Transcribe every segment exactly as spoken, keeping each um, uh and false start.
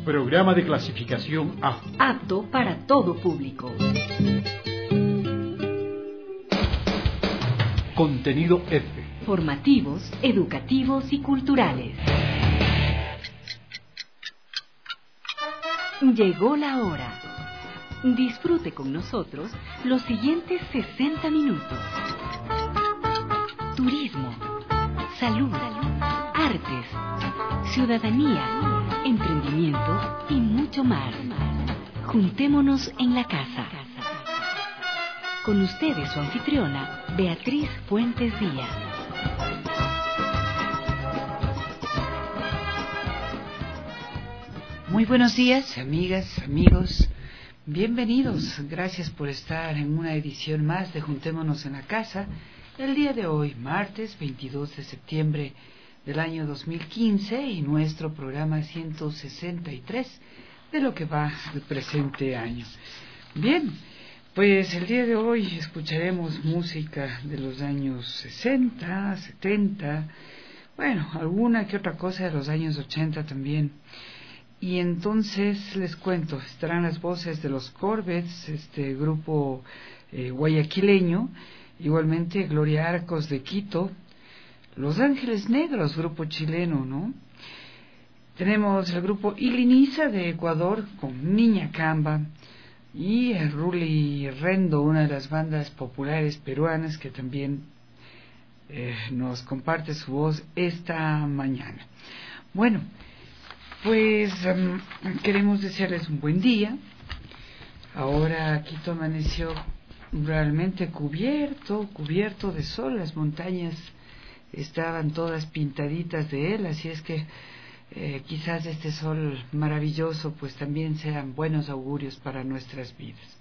Programa de clasificación A. Apto para todo público. Contenido F. Formativos, educativos y culturales. Llegó la hora. Disfrute con nosotros los siguientes sesenta minutos. Turismo, salud, artes, ciudadanía, emprendimiento y mucho más. Juntémonos en la casa. Con ustedes su anfitriona, Beatriz Fuentes Díaz. Muy buenos días, amigas, amigos. Bienvenidos. Gracias por estar en una edición más de Juntémonos en la Casa. El día de hoy, martes veintidós de septiembre del año dos mil quince, y nuestro programa ciento sesenta y tres de lo que va del presente año. Bien, pues el día de hoy escucharemos música de los años sesenta, setenta, bueno, alguna que otra cosa de los años ochenta también. Y entonces les cuento, estarán las voces de los Corvettes, este grupo eh, guayaquileño, igualmente Gloria Arcos de Quito, Los Ángeles Negros, grupo chileno, ¿no? Tenemos el grupo Iliniza de Ecuador con Niña Camba y Ruli Rendo, una de las bandas populares peruanas que también eh, nos comparte su voz esta mañana. Bueno, pues um, queremos desearles un buen día. Ahora Quito amaneció realmente cubierto, cubierto de sol. Las montañas estaban todas pintaditas de él, así es que eh, quizás este sol maravilloso pues también sean buenos augurios para nuestras vidas.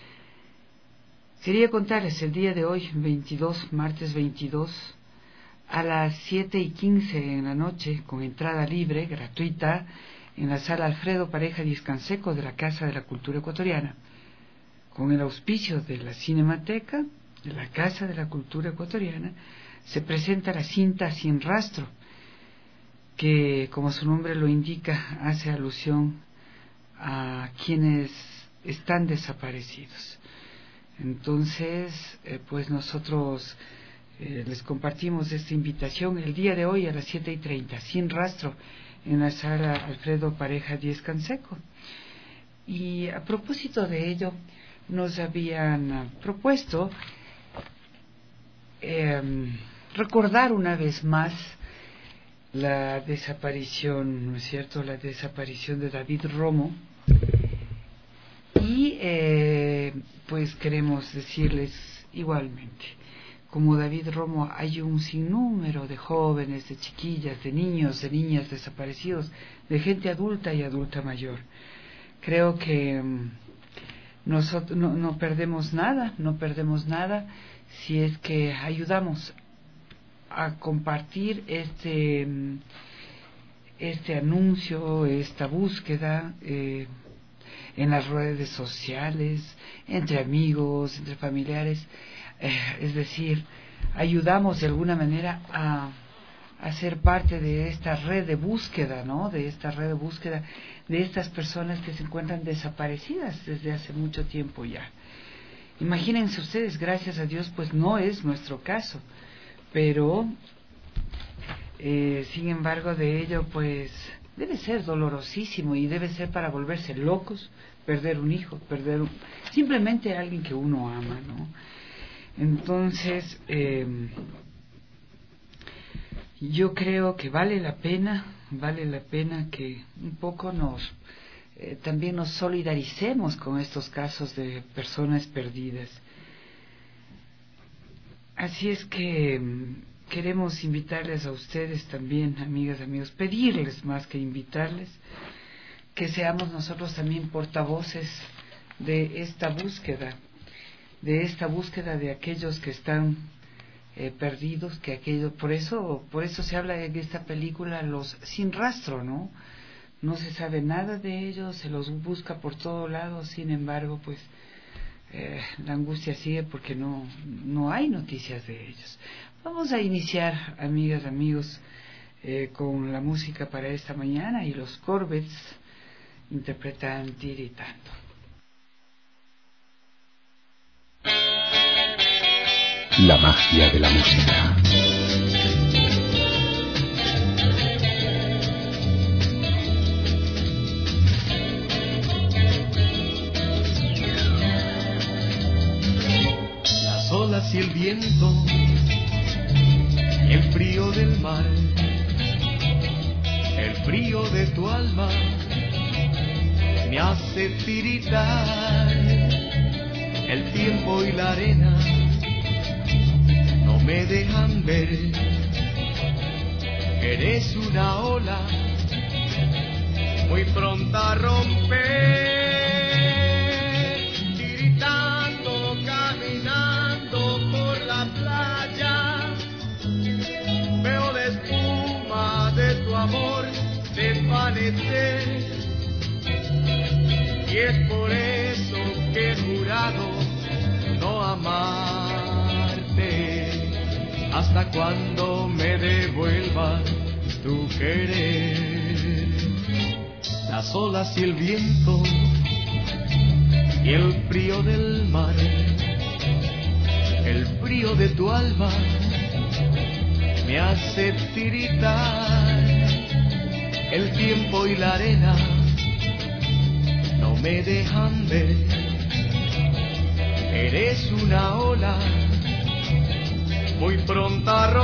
Quería contarles el día de hoy, veintidós, martes veintidós, a las siete y quince en la noche, con entrada libre, gratuita, en la sala Alfredo Pareja Díez Canseco de la Casa de la Cultura Ecuatoriana, con el auspicio de la Cinemateca, de la Casa de la Cultura Ecuatoriana, se presenta la cinta Sin Rastro, que, como su nombre lo indica, hace alusión a quienes están desaparecidos. Entonces, eh, pues nosotros Eh, les compartimos esta invitación el día de hoy a las siete y treinta, Sin Rastro, en la sala Alfredo Pareja Díez Canseco. Y a propósito de ello, nos habían uh, propuesto eh, recordar una vez más la desaparición, ¿no es cierto?, la desaparición de David Romo. Y eh, pues queremos decirles igualmente, como David Romo, hay un sinnúmero de jóvenes, de chiquillas, de niños, de niñas desaparecidos, de gente adulta y adulta mayor. Creo que um, nosotros no, no perdemos nada, no perdemos nada si es que ayudamos a compartir este, este anuncio, esta búsqueda eh, en las redes sociales, entre amigos, entre familiares. Eh, es decir, ayudamos de alguna manera a, a ser parte de esta red de búsqueda, ¿no? De esta red de búsqueda de estas personas que se encuentran desaparecidas desde hace mucho tiempo ya. Imagínense ustedes, gracias a Dios, pues no es nuestro caso, pero eh, sin embargo de ello, pues debe ser dolorosísimo y debe ser para volverse locos, perder un hijo, perder un, simplemente a alguien que uno ama, ¿no? Entonces, eh, yo creo que vale la pena, vale la pena que un poco nos, eh, también nos solidaricemos con estos casos de personas perdidas. Así es que queremos invitarles a ustedes también, amigas, amigos, pedirles más que invitarles, que seamos nosotros también portavoces de esta búsqueda, de esta búsqueda de aquellos que están eh, perdidos, que aquello, por eso, por eso se habla de esta película Los Sin Rastro, ¿no? No se sabe nada de ellos, se los busca por todos lados, sin embargo, pues eh, la angustia sigue porque no, no hay noticias de ellos. Vamos a iniciar, amigas, amigos, eh, con la música para esta mañana y los Corvettes interpretan Tiritando. La magia de la música. Las olas y el viento y el frío del mar, el frío de tu alma me hace tiritar. El tiempo y la arena no me dejan ver. Eres una ola muy pronta a romper, tiritando, caminando por la playa. Veo la espuma de tu amor desvanecer, y es por eso que he jurado no amarte hasta cuando me devuelvas tu querer. Las olas y el viento y el frío del mar, el frío de tu alma me hace tiritar. El tiempo y la arena no me dejan ver. Eres una ola muy pronta a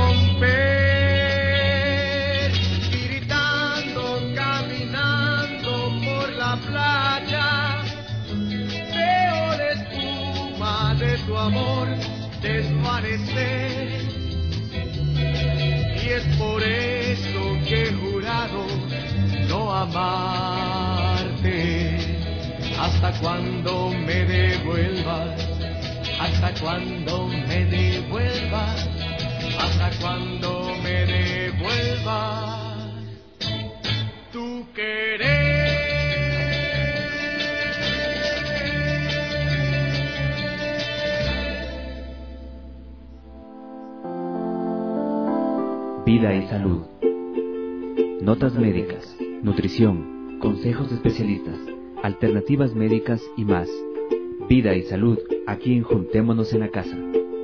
romper, tiritando, caminando por la playa. Veo la espuma de tu amor desvanecer, y es por eso que he jurado no amarte hasta cuando me devuelvas, hasta cuando me devuelvas, hasta cuando me devuelvas tu querer. Vida y salud. Notas médicas, nutrición, consejos de especialistas, alternativas médicas y más. Vida y salud, aquí en Juntémonos en la Casa.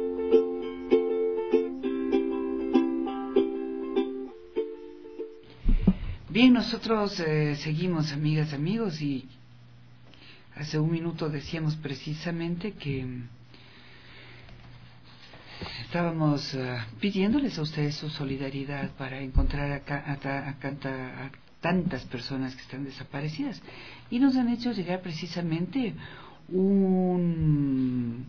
Bien, nosotros eh, seguimos, amigas, amigos, y hace un minuto decíamos precisamente que estábamos uh, pidiéndoles a ustedes su solidaridad para encontrar a, a, a, a, a tantas personas que están desaparecidas, y nos han hecho llegar precisamente un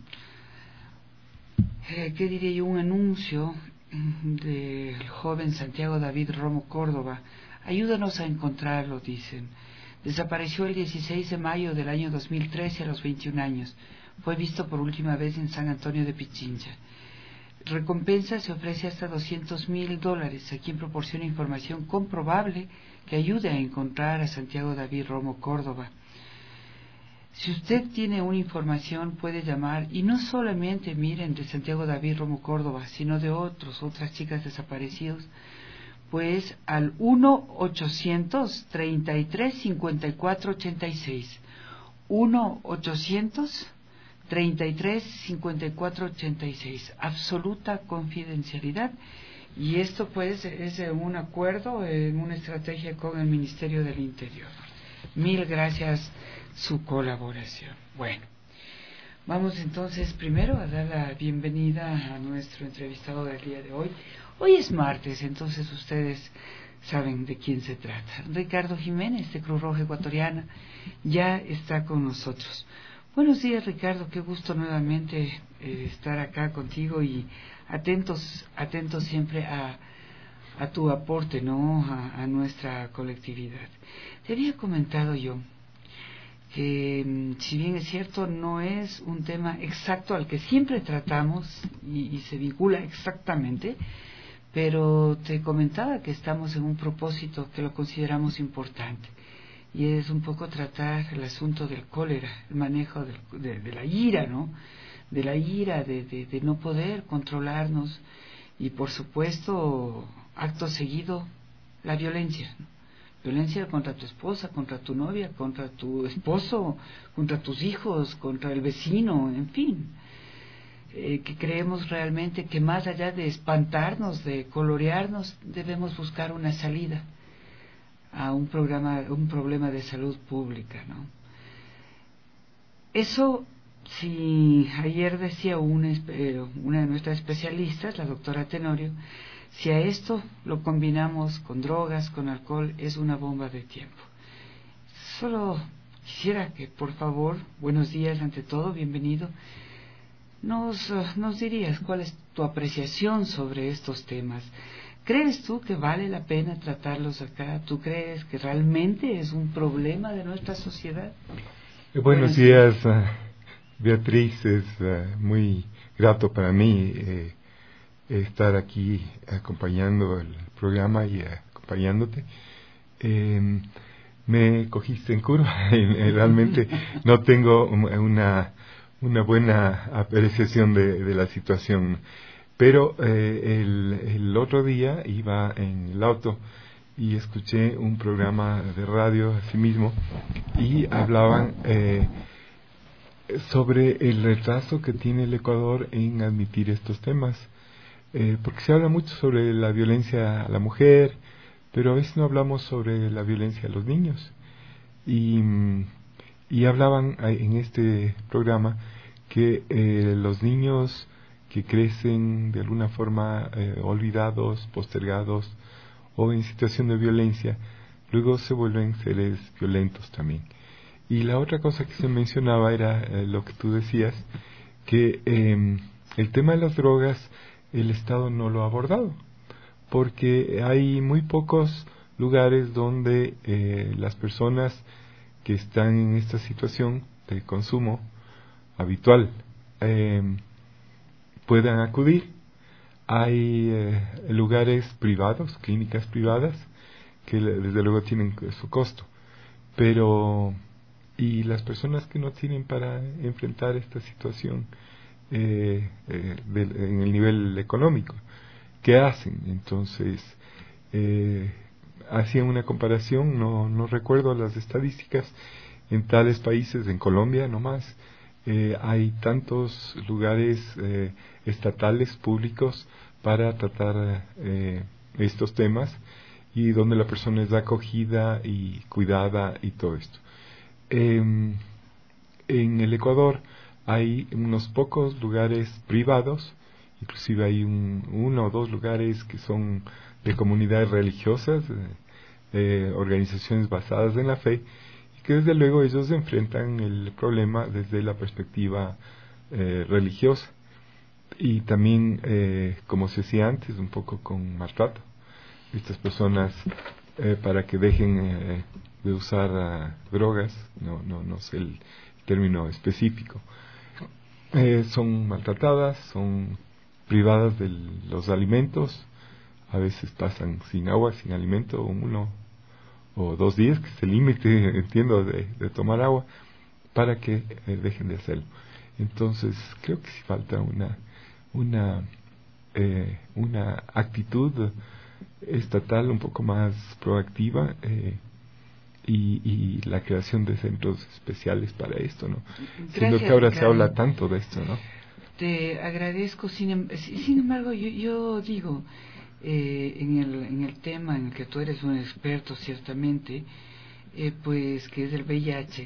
eh, ¿qué diría yo? un anuncio del joven Santiago David Romo Córdoba. Ayúdanos a encontrarlo, dicen. Desapareció el dieciséis de mayo del año dos mil trece a los veintiún años. Fue visto por última vez en San Antonio de Pichincha. Recompensa se ofrece hasta doscientos mil dólares a quien proporcione información comprobable que ayude a encontrar a Santiago David Romo Córdoba. Si usted tiene una información, puede llamar, y no solamente miren de Santiago David Romo Córdoba, sino de otros, otras chicas desaparecidos, pues al uno ochocientos treinta y tres cincuenta y cuatro ochenta y seis. uno ochocientos treinta y tres cincuenta y cuatro ochenta y seis. Absoluta confidencialidad. Y esto pues es un acuerdo, en una estrategia con el Ministerio del Interior. Mil gracias su colaboración. Bueno, vamos entonces primero a dar la bienvenida a nuestro entrevistado del día de hoy. Hoy es martes, entonces ustedes saben de quién se trata. Ricardo Jiménez, de Cruz Roja Ecuatoriana, ya está con nosotros. Buenos días, Ricardo, qué gusto nuevamente eh, estar acá contigo y atentos, atentos siempre a, a tu aporte, ¿no? A, a nuestra colectividad. Te había comentado yo que, si bien es cierto, no es un tema exacto al que siempre tratamos y, y se vincula exactamente, pero te comentaba que estamos en un propósito que lo consideramos importante, y es un poco tratar el asunto del cólera, el manejo de, de, de la ira, ¿no? De la ira, de, de, de no poder controlarnos, y por supuesto, acto seguido, la violencia, ¿no? violencia contra tu esposa, contra tu novia, contra tu esposo, contra tus hijos, contra el vecino, en fin. Eh, que creemos realmente que más allá de espantarnos, de colorearnos, debemos buscar una salida a un programa, un problema de salud pública, ¿no? Eso, si ayer decía una, una de nuestras especialistas, la doctora Tenorio, si a esto lo combinamos con drogas, con alcohol, es una bomba de tiempo. Solo quisiera que, por favor, buenos días ante todo, bienvenido, nos, uh, nos dirías cuál es tu apreciación sobre estos temas. ¿Crees tú que vale la pena tratarlos acá? ¿Tú crees que realmente es un problema de nuestra sociedad? Eh, buenos, buenos días, días. Uh, Beatriz, es uh, muy grato para mí eh, estar aquí acompañando el programa y acompañándote. Eh, me cogiste en curva, realmente no tengo una, una buena apreciación de, de la situación, pero eh, el, el otro día iba en el auto y escuché un programa de radio así mismo y hablaban eh, sobre el retraso que tiene el Ecuador en admitir estos temas. Eh, porque se habla mucho sobre la violencia a la mujer, pero a veces no hablamos sobre la violencia a los niños. Y, y hablaban en este programa que eh, los niños que crecen de alguna forma eh, olvidados, postergados o en situación de violencia, luego se vuelven seres violentos también. Y la otra cosa que se mencionaba era eh, lo que tú decías, que eh, el tema de las drogas el Estado no lo ha abordado, porque hay muy pocos lugares donde eh, las personas que están en esta situación de consumo habitual eh, puedan acudir. Hay eh, lugares privados, clínicas privadas, que desde luego tienen su costo, pero y las personas que no tienen para enfrentar esta situación Eh, eh, de, en el nivel económico, ¿qué hacen? Entonces eh, hacían una comparación, no, no recuerdo las estadísticas, en tales países, en Colombia nomás, eh, hay tantos lugares eh, estatales, públicos, para tratar eh, estos temas, y donde la persona es acogida y cuidada y todo esto. Eh, en el Ecuador hay unos pocos lugares privados, inclusive hay un, uno o dos lugares que son de comunidades religiosas, eh, eh, organizaciones basadas en la fe, y que desde luego ellos enfrentan el problema desde la perspectiva eh, religiosa, y también, eh, como se decía antes, un poco con maltrato. Estas personas, eh, para que dejen eh, de usar uh, drogas, no, no, no sé el término específico, Eh, son maltratadas, son privadas de los alimentos, a veces pasan sin agua, sin alimento, uno o dos días, que es el límite, entiendo, de, de tomar agua, para que eh, dejen de hacerlo. Entonces, creo que sí falta una una eh, una actitud estatal un poco más proactiva, eh, Y, y la creación de centros especiales para esto, ¿no? Gracias, siendo que ahora Ricardo. se habla tanto de esto, ¿no? Te agradezco, sin, sin embargo, yo, yo digo, eh, en, el, en el tema en el que tú eres un experto, ciertamente, eh, pues que es el V I H,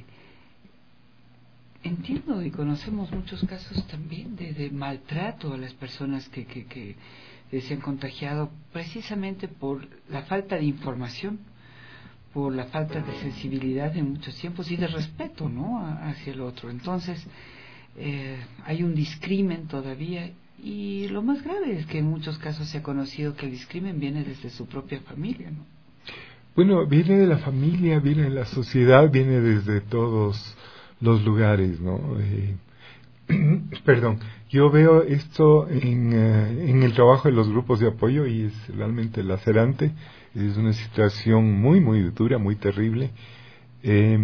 entiendo y conocemos muchos casos también de, de maltrato a las personas que, que, que se han contagiado precisamente por la falta de información, por la falta de sensibilidad en muchos tiempos y de respeto, ¿no?, a, hacia el otro. Entonces eh, hay un discrimen todavía, y lo más grave es que en muchos casos se ha conocido que el discrimen viene desde su propia familia, ¿no? Bueno, viene de la familia, viene de la sociedad, viene desde todos los lugares, ¿no? Eh, perdón, yo veo esto en, uh, en el trabajo de los grupos de apoyo, y es realmente lacerante. Es una situación muy, muy dura, muy terrible. Eh,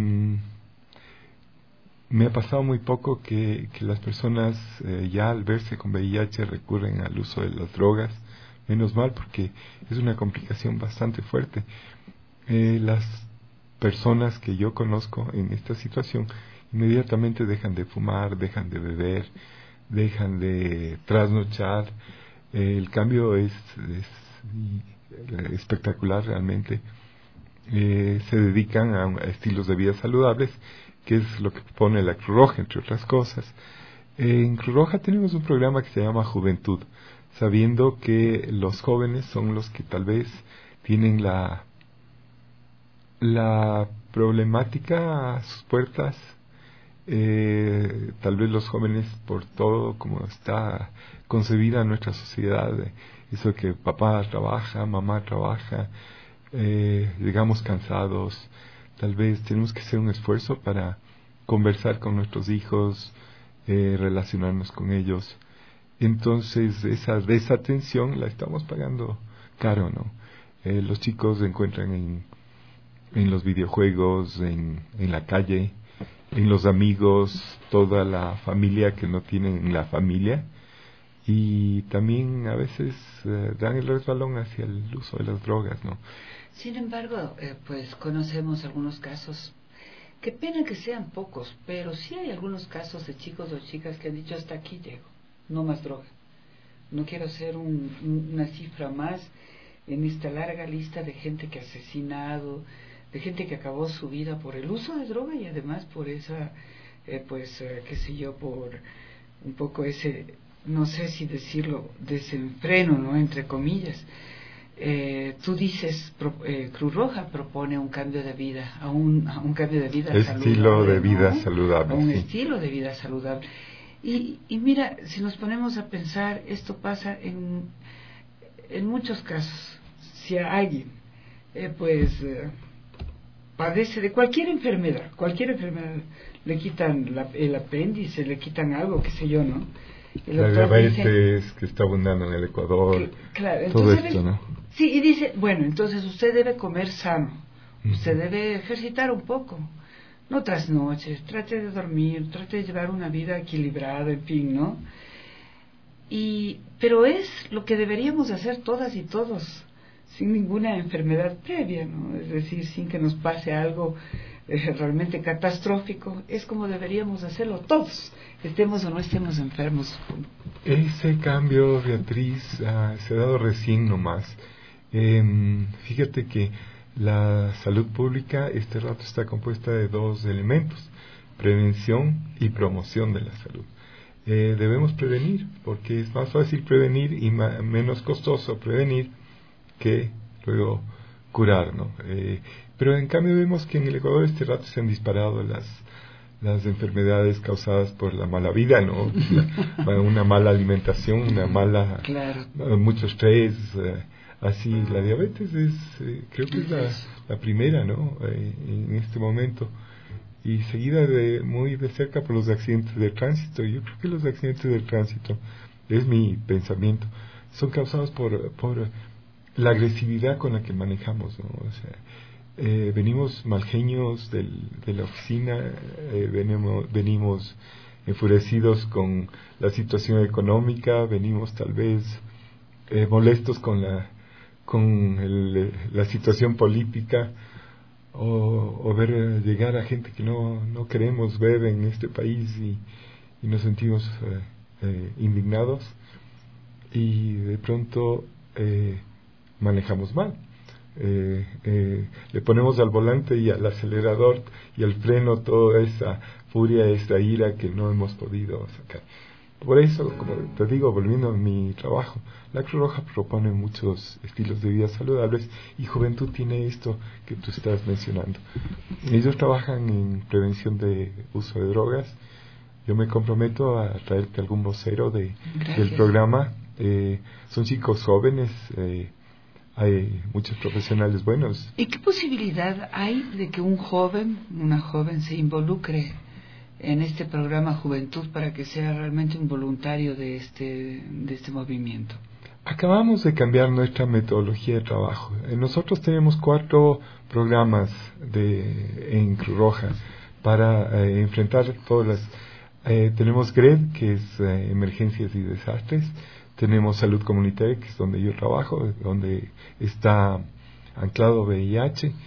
me ha pasado muy poco que, que las personas eh, ya al verse con V I H recurren al uso de las drogas. Menos mal, porque es una complicación bastante fuerte. eh, las personas que yo conozco en esta situación inmediatamente dejan de fumar, dejan de beber, dejan de trasnochar. Eh, el cambio es, es espectacular realmente. Eh, se dedican a, a estilos de vida saludables, que es lo que propone la Cruz Roja, entre otras cosas. Eh, en Cruz Roja tenemos un programa que se llama Juventud, sabiendo que los jóvenes son los que tal vez tienen la, la problemática a sus puertas. Eh, tal vez los jóvenes, por todo como está concebida nuestra sociedad, eh, eso que papá trabaja, mamá trabaja, eh, llegamos cansados, tal vez tenemos que hacer un esfuerzo para conversar con nuestros hijos, eh, relacionarnos con ellos. Entonces esa desatención la estamos pagando caro, ¿no? Eh, los chicos se encuentran en, en los videojuegos, en, en la calle, en los amigos, toda la familia que no tienen la familia, y también a veces eh, dan el resbalón hacia el uso de las drogas, ¿no? Sin embargo, eh, pues conocemos algunos casos, qué pena que sean pocos, pero sí hay algunos casos de chicos o chicas que han dicho hasta aquí llego, no más droga, no quiero ser un, un, una cifra más en esta larga lista de gente que ha asesinado, de gente que acabó su vida por el uso de droga y además por esa, eh, pues, eh, qué sé yo, por un poco ese, no sé si decirlo, desenfreno, ¿no?, entre comillas. Eh, tú dices, pro, eh, Cruz Roja propone un cambio de vida, a un, a un cambio de vida estilo saludable, de vida ¿no? saludable, a un sí. estilo de vida saludable. Y, y mira, si nos ponemos a pensar, esto pasa en, en muchos casos. Si a alguien, eh, pues... Eh, padece de cualquier enfermedad, cualquier enfermedad, le quitan la, el apéndice, le quitan algo, qué sé yo, ¿no? El la diabetes dice, que está abundando en el Ecuador, que, claro, todo entonces, esto, ¿no? Sí, y dice, bueno, entonces usted debe comer sano, uh-huh. usted debe ejercitar un poco, no trasnoches, trate de dormir, trate de llevar una vida equilibrada, en fin, ¿no? Y, pero es lo que deberíamos hacer todas y todos, sin ninguna enfermedad previa, ¿no? Es decir, sin que nos pase algo eh, realmente catastrófico, es como deberíamos hacerlo todos, estemos o no estemos enfermos. Ese cambio, Beatriz, uh, se ha dado recién nomás. Eh, fíjate que la salud pública este rato está compuesta de dos elementos, prevención y promoción de la salud. Eh, debemos prevenir, porque es más fácil prevenir y ma- menos costoso prevenir que luego curar, ¿no? Eh, pero en cambio vemos que en el Ecuador este rato se han disparado las las enfermedades causadas por la mala vida, ¿no? La, una mala alimentación, una mala claro. uh, mucho estrés, uh, así la diabetes es eh, creo que es la, la primera, ¿no? Eh, en este momento, y seguida de muy de cerca por los accidentes de tránsito. Yo creo que los accidentes de tránsito, es mi pensamiento, son causados por por la agresividad con la que manejamos, ¿no? O sea, eh, venimos mal genios del, de la oficina, eh, venimos, venimos enfurecidos con la situación económica, venimos tal vez eh, molestos con la con el, la situación política, o, o ver llegar a gente que no, no queremos ver en este país, y, y nos sentimos eh, eh, indignados, y de pronto eh, manejamos mal, eh, eh, le ponemos al volante y al acelerador y al freno toda esa furia, esa ira que no hemos podido sacar. Por eso, como te digo, volviendo a mi trabajo, la Cruz Roja propone muchos estilos de vida saludables, y Juventud tiene esto que tú estás mencionando. Ellos trabajan en prevención de uso de drogas. Yo me comprometo a traerte algún vocero de, del programa. Eh, son chicos jóvenes, eh, hay muchos profesionales buenos. ¿Y qué posibilidad hay de que un joven, una joven se involucre en este programa Juventud para que sea realmente un voluntario de este, de este movimiento? Acabamos de cambiar nuestra metodología de trabajo. Nosotros tenemos cuatro programas de, en Cruz Roja para eh, enfrentar todas las... Eh, tenemos G R E D, que es eh, Emergencias y Desastres. Tenemos Salud Comunitaria, que es donde yo trabajo, donde está anclado V I H.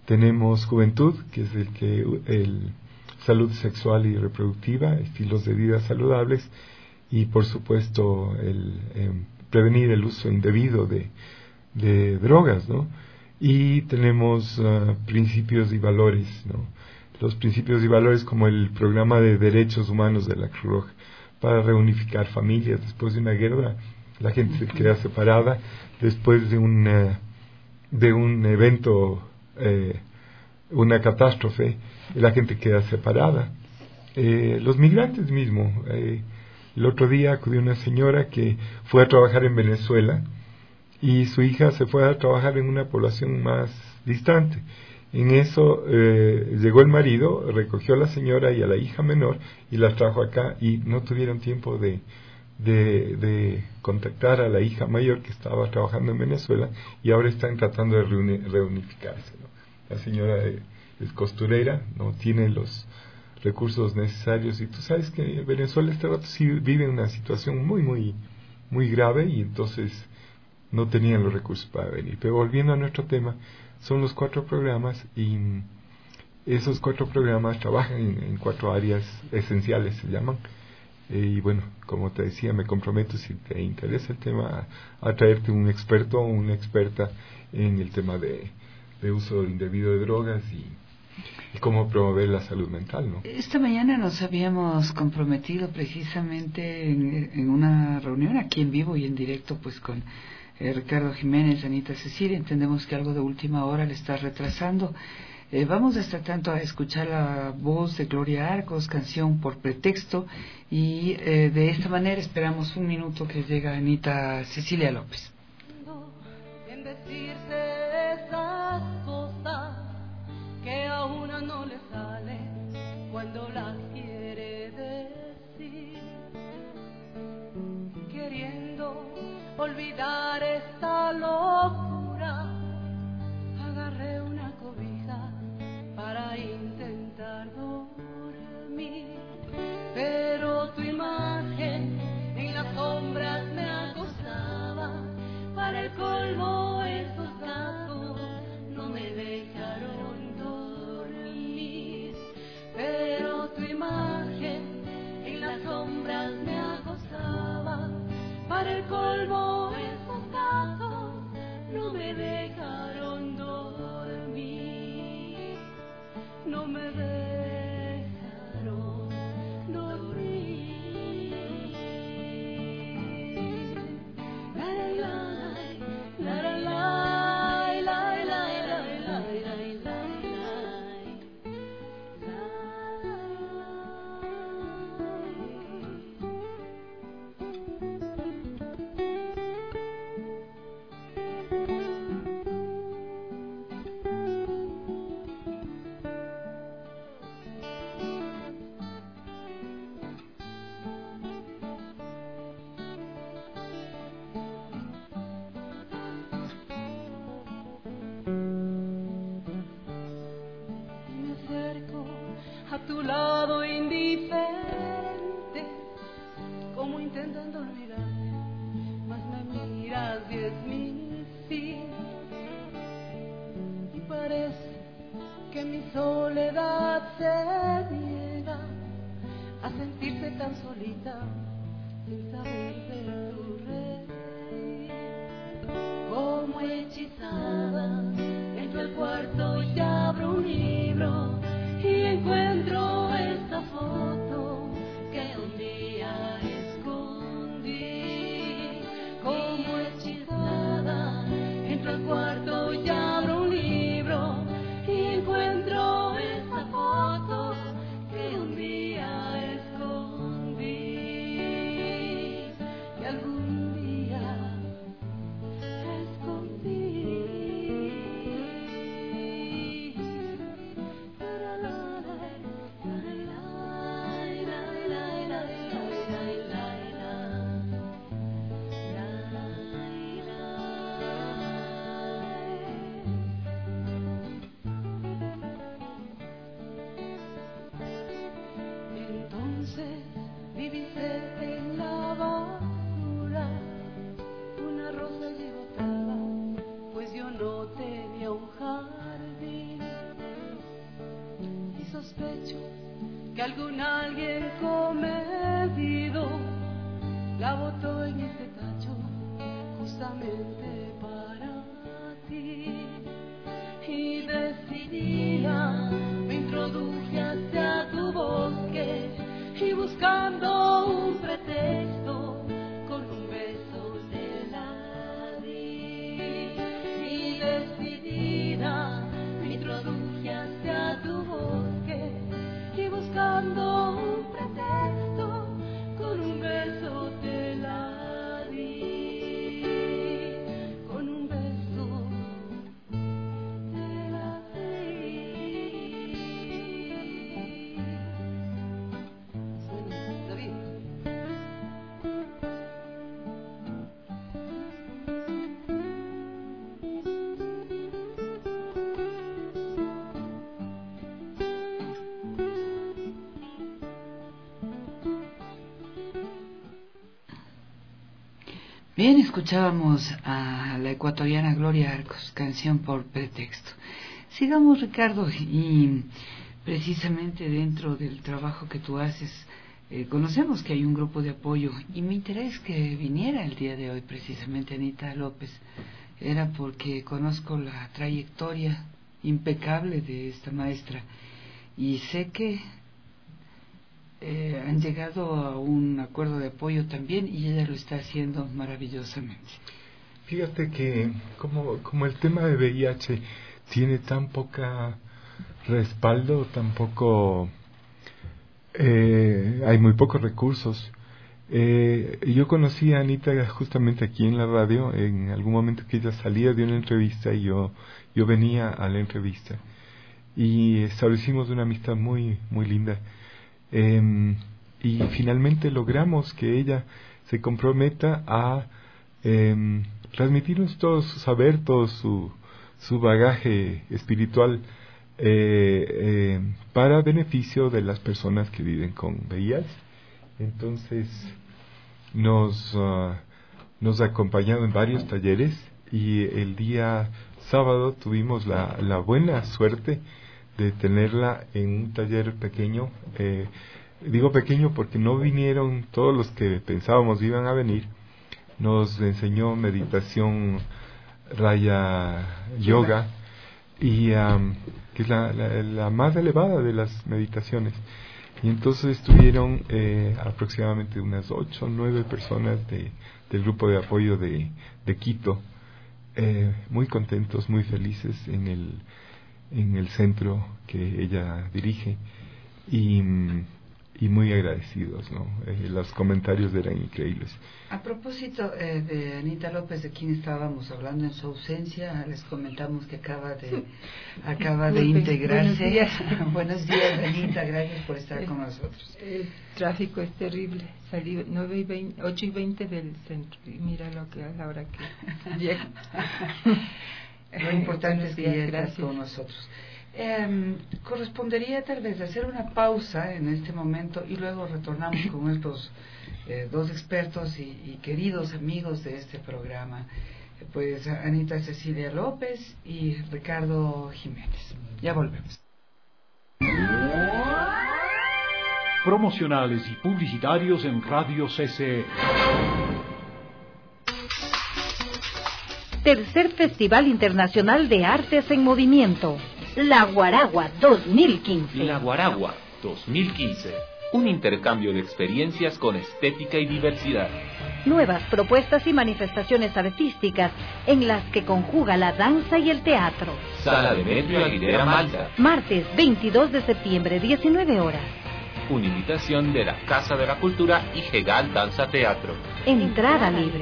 Tenemos juventud, que es el que el salud sexual y reproductiva, estilos de vida saludables, y por supuesto el eh, prevenir el uso indebido de, de drogas, ¿no? Y tenemos uh, principios y valores, ¿no? Los principios y valores como el programa de derechos humanos de la Cruz Roja para reunificar familias después de una guerra. La gente se queda separada después de un uh, de un evento, eh, una catástrofe, y la gente queda separada. Eh, los migrantes mismos. Eh, el otro día acudió una señora que fue a trabajar en Venezuela y su hija se fue a trabajar en una población más distante. En eso eh, llegó el marido, recogió a la señora y a la hija menor y las trajo acá, y no tuvieron tiempo de, de, de contactar a la hija mayor que estaba trabajando en Venezuela, y ahora están tratando de reuni reunificarse, ¿no? La señora es costurera, no tiene los recursos necesarios, y tú sabes que Venezuela este rato sí vive una situación muy, muy, muy grave, y entonces no tenían los recursos para venir. Pero volviendo a nuestro tema, son los cuatro programas, y esos cuatro programas trabajan en, en cuatro áreas esenciales, se llaman. Eh, y bueno, como te decía, me comprometo, si te interesa el tema, a, a traerte un experto o una experta en el tema de, de uso indebido de drogas y, y cómo promover la salud mental, ¿no? Esta mañana nos habíamos comprometido precisamente en, en una reunión aquí en vivo y en directo, pues con eh, Ricardo Jiménez, Anita Cecilia. Entendemos que algo de última hora le está retrasando. Eh, vamos a estar tanto a escuchar la voz de Gloria Arcos, canción Por Pretexto, y eh, de esta manera esperamos un minuto que llega Anita Cecilia López. En decirte esas cosas que a una no le sale cuando las quiere decir, queriendo olvidar esta locura, agarré una cobija para intentar dormir, pero tu imagen en las sombras me acosaba. Para el colmo esos gatos no me dejaron dormir, pero tu imagen en las sombras me acosaba. Para el colmo esos gatos no me dejaron dormir, no me dejaron dormir. La la la la la la la la la a tu lado indiferente, como intentando olvidarte, mas me miras diez mil sí, y parece que mi soledad se niega a sentirse tan solita sin saber de tu reír. Como hechizada entro al cuarto y abro un libro y encuentro esta foto que un día escondí. Como hechizada entro al cuarto y abro un libro y encuentro esta foto que un día escondí, que algún día escondí. sospecho que algún alguien comedido la botó en ese tacho justamente para ti. Y decidida me introduje hacia tu bosque y buscando un pretexto con un beso te la di. Y decidida me introduje hacia tu bosque y buscando un pretexto con un beso te la di. Con un beso te la di. Suena, David. Bien, escuchábamos a la ecuatoriana Gloria Arcos, canción por pretexto. Sigamos, Ricardo, y precisamente dentro del trabajo que tú haces, eh, conocemos que hay un grupo de apoyo, y mi interés que viniera el día de hoy precisamente Anita López era porque conozco la trayectoria impecable de esta maestra, y sé que Eh, han llegado a un acuerdo de apoyo también y ella lo está haciendo maravillosamente. Fíjate que como, como el tema de V I H tiene tan poca respaldo, tampoco eh, hay muy pocos recursos. Eh, yo conocí a Anita justamente aquí en la radio, en algún momento que ella salía de una entrevista y yo, yo venía a la entrevista. Y establecimos una amistad muy, muy linda. Eh, y finalmente logramos que ella se comprometa a eh, transmitirnos todo su saber, todo su, su bagaje espiritual eh, eh, para beneficio de las personas que viven con V I H. Entonces nos, uh, nos ha acompañado en varios talleres y el día sábado tuvimos la, la buena suerte de tenerla en un taller pequeño. Eh, digo pequeño porque no vinieron todos los que pensábamos iban a venir. Nos enseñó meditación Raya Yoga, y um, que es la, la, la más elevada de las meditaciones. Y entonces estuvieron eh, aproximadamente unas ocho o nueve personas de, del grupo de apoyo de, de Quito, eh, muy contentos, muy felices en el en el centro que ella dirige, y, y muy agradecidos, ¿no? Eh, los comentarios eran increíbles. A propósito eh, de Anita López, de quien estábamos hablando en su ausencia, les comentamos que acaba de acaba de integrarse. Buenos días. Buenos días, Anita, gracias por estar con nosotros. El tráfico es terrible. Salí nueve y veinte, ocho y veinte del centro y mira lo que a la hora que llego. Lo importante es que ya estás gracias. con nosotros. Eh, correspondería tal vez hacer una pausa en este momento y luego retornamos con nuestros eh, dos expertos y, y queridos amigos de este programa, pues Anita Cecilia López y Ricardo Jiménez. Ya volvemos. Promocionales y publicitarios en Radio C C E. Tercer Festival Internacional de Artes en Movimiento, La Guaragua dos mil quince. La Guaragua dos mil quince, un intercambio de experiencias con estética y diversidad. Nuevas propuestas y manifestaciones artísticas en las que conjuga la danza y el teatro. Sala Demetrio Aguilera Malta. Martes veintidós de septiembre, diecinueve horas. Una invitación de la Casa de la Cultura y Gegal Danza Teatro. Entrada libre.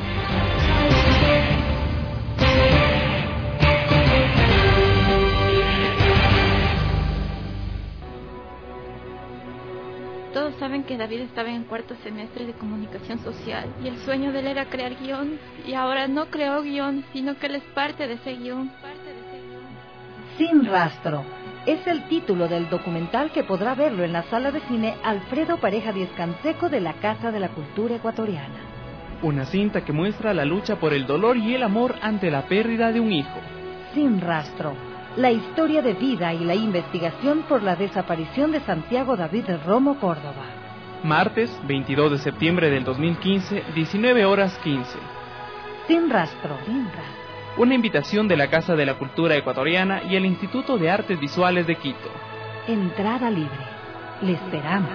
Todos saben que David estaba en cuarto semestre de comunicación social y el sueño de él era crear guión, y ahora no creó guión, sino que él es parte de ese guión. Sin rastro es el título del documental que podrá verlo en la sala de cine Alfredo Pareja Díez Canseco de la Casa de la Cultura Ecuatoriana. Una cinta que muestra la lucha por el dolor y el amor ante la pérdida de un hijo. Sin rastro la historia de vida y la investigación por la desaparición de Santiago David Romo Córdoba. Martes veintidós de septiembre del dos mil quince, diecinueve horas quince. Sin rastro. Sin rastro. Una invitación de la Casa de la Cultura Ecuatoriana y el Instituto de Artes Visuales de Quito. Entrada libre. Le esperamos.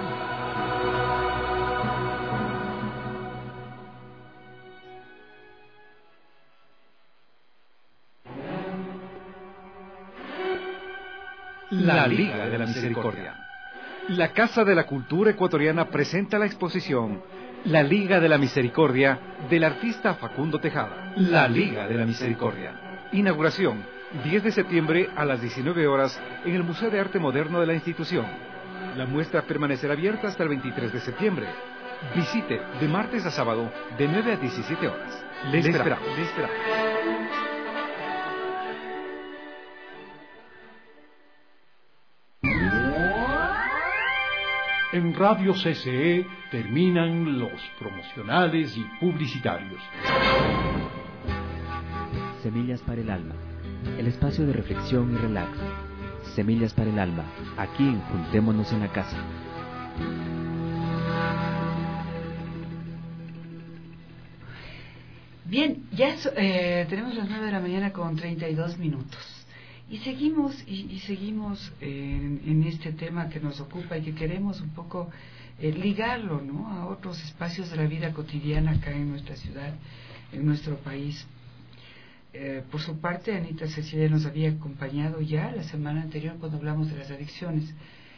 La Liga de la Misericordia. La Casa de la Cultura Ecuatoriana presenta la exposición La Liga de la Misericordia del artista Facundo Tejada. La Liga de la Misericordia. Inauguración, diez de septiembre a las diecinueve horas en el Museo de Arte Moderno de la institución. La muestra permanecerá abierta hasta el veintitrés de septiembre. Visite de martes a sábado de nueve a diecisiete horas. Le esperamos. Le esperamos. En Radio C C E terminan los promocionales y publicitarios. Semillas para el alma, el espacio de reflexión y relax. Semillas para el alma, aquí en Juntémonos en la Casa. Bien, ya es, eh, tenemos las nueve de la mañana con treinta y dos minutos. Y seguimos, y, y seguimos en, en este tema que nos ocupa y que queremos un poco eh, ligarlo, ¿no?, a otros espacios de la vida cotidiana acá en nuestra ciudad, en nuestro país. Eh, por su parte, Anita Cecilia nos había acompañado ya la semana anterior cuando hablamos de las adicciones.